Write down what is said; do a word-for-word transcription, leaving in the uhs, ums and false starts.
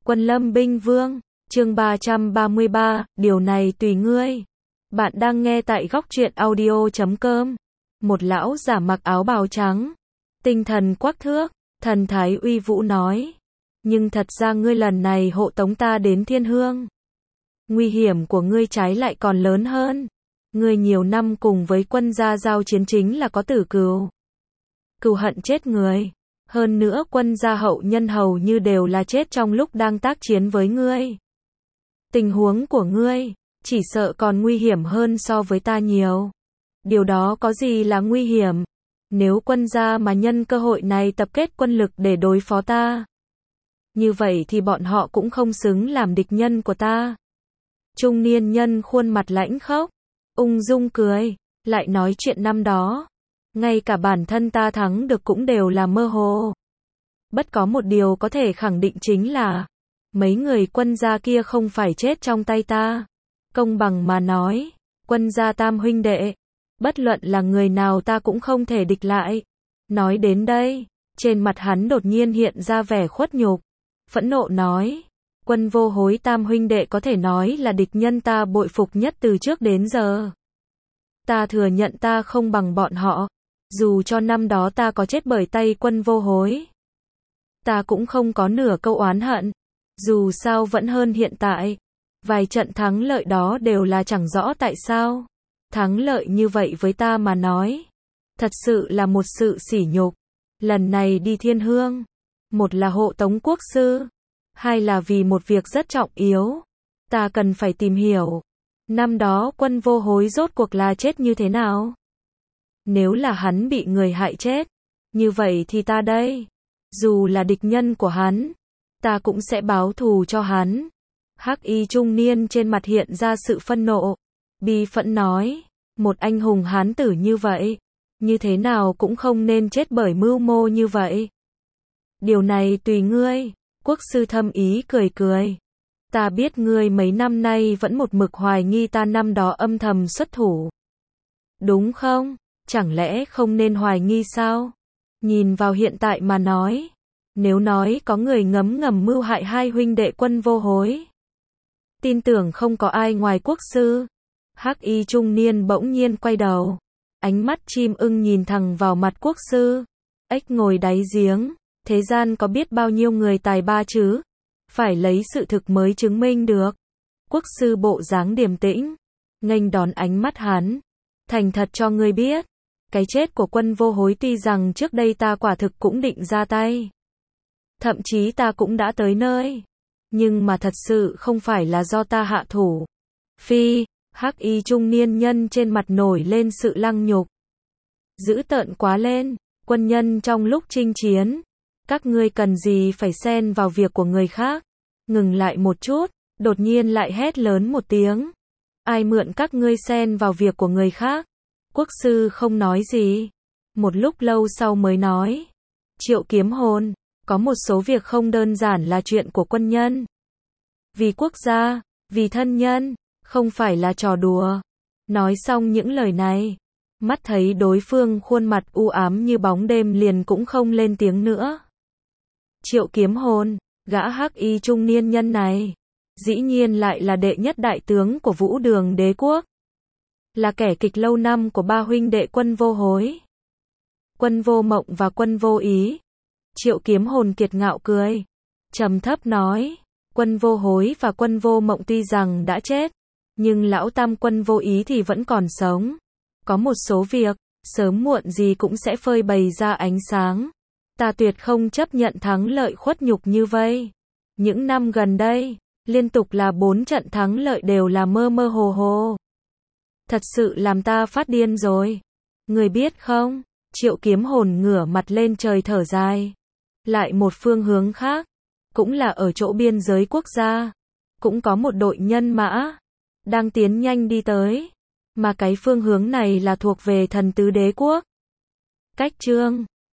Quân Lâm Binh Vương, chương ba trăm ba mươi ba, điều này tùy ngươi. Bạn đang nghe tại góc truyện audio chấm com. Một lão giả mặc áo bào trắng, tinh thần quắc thước, thần thái uy vũ nói. Nhưng thật ra ngươi lần này hộ tống ta đến Thiên Hương. Nguy hiểm của ngươi trái lại còn lớn hơn. Ngươi nhiều năm cùng với quân gia giao chiến chính là có tử cừu. Cừu hận chết người. Hơn nữa quân gia hậu nhân hầu như đều là chết trong lúc đang tác chiến với ngươi. Tình huống của ngươi, chỉ sợ còn nguy hiểm hơn so với ta nhiều. Điều đó có gì là nguy hiểm? Nếu quân gia mà nhân cơ hội này tập kết quân lực để đối phó ta, như vậy thì bọn họ cũng không xứng làm địch nhân của ta. Trung niên nhân khuôn mặt lãnh khốc, ung dung cười, lại nói chuyện năm đó. Ngay cả bản thân ta thắng được cũng đều là mơ hồ. Bất có một điều có thể khẳng định chính là, mấy người quân gia kia không phải chết trong tay ta. Công bằng mà nói, quân gia tam huynh đệ, bất luận là người nào ta cũng không thể địch lại. Nói đến đây, trên mặt hắn đột nhiên hiện ra vẻ khuất nhục, phẫn nộ nói, Quân Vô Hối tam huynh đệ có thể nói là địch nhân ta bội phục nhất từ trước đến giờ. Ta thừa nhận ta không bằng bọn họ, dù cho năm đó ta có chết bởi tay Quân Vô Hối, ta cũng không có nửa câu oán hận, dù sao vẫn hơn hiện tại. Vài trận thắng lợi đó đều là chẳng rõ tại sao. Thắng lợi như vậy với ta mà nói, thật sự là một sự sỉ nhục. Lần này đi Thiên Hương, một là hộ tống quốc sư, hai là vì một việc rất trọng yếu. Ta cần phải tìm hiểu, năm đó Quân Vô Hối rốt cuộc là chết như thế nào. Nếu là hắn bị người hại chết, như vậy thì ta đây, dù là địch nhân của hắn, ta cũng sẽ báo thù cho hắn. Hắc y trung niên trên mặt hiện ra sự phân nộ, bi phẫn nói, một anh hùng hán tử như vậy, như thế nào cũng không nên chết bởi mưu mô như vậy. Điều này tùy ngươi, quốc sư thâm ý cười cười. Ta biết ngươi mấy năm nay vẫn một mực hoài nghi ta năm đó âm thầm xuất thủ. Đúng không? Chẳng lẽ không nên hoài nghi sao? Nhìn vào hiện tại mà nói, nếu nói có người ngấm ngầm mưu hại hai huynh đệ Quân Vô Hối, tin tưởng không có ai ngoài quốc sư. Hắc y trung niên bỗng nhiên quay đầu, ánh mắt chim ưng nhìn thẳng vào mặt quốc sư. Ếch ngồi đáy giếng, thế gian có biết bao nhiêu người tài ba chứ? Phải lấy sự thực mới chứng minh được. Quốc sư bộ dáng điềm tĩnh, nghênh đón ánh mắt hắn. Thành thật cho ngươi biết, cái chết của Quân Vô Hối tuy rằng trước đây ta quả thực cũng định ra tay. Thậm chí ta cũng đã tới nơi. Nhưng mà thật sự không phải là do ta hạ thủ. Phi, hắc y trung niên nhân trên mặt nổi lên sự lăng nhục. Dữ tợn quá lên, quân nhân trong lúc chinh chiến, các ngươi cần gì phải xen vào việc của người khác. Ngừng lại một chút, đột nhiên lại hét lớn một tiếng. Ai mượn các ngươi xen vào việc của người khác? Quốc sư không nói gì. Một lúc lâu sau mới nói. Triệu Kiếm Hồn, có một số việc không đơn giản là chuyện của quân nhân. Vì quốc gia, vì thân nhân, không phải là trò đùa. Nói xong những lời này, mắt thấy đối phương khuôn mặt u ám như bóng đêm liền cũng không lên tiếng nữa. Triệu Kiếm Hồn, gã hắc y trung niên nhân này, dĩ nhiên lại là đệ nhất đại tướng của Vũ Đường Đế quốc. Là kẻ kịch lâu năm của ba huynh đệ Quân Vô Hối, Quân Vô Mộng và Quân Vô Ý. Triệu Kiếm Hồn kiệt ngạo cười, trầm thấp nói, Quân Vô Hối và Quân Vô Mộng tuy rằng đã chết, nhưng lão tam Quân Vô Ý thì vẫn còn sống. Có một số việc, sớm muộn gì cũng sẽ phơi bày ra ánh sáng. Ta tuyệt không chấp nhận thắng lợi khuất nhục như vây. Những năm gần đây, liên tục là bốn trận thắng lợi đều là mơ mơ hồ hồ. Thật sự làm ta phát điên rồi. Người biết không? Triệu Kiếm Hồn ngửa mặt lên trời thở dài. Lại một phương hướng khác, cũng là ở chỗ biên giới quốc gia, cũng có một đội nhân mã đang tiến nhanh đi tới, mà cái phương hướng này là thuộc về Thần Tứ Đế quốc. Cách chương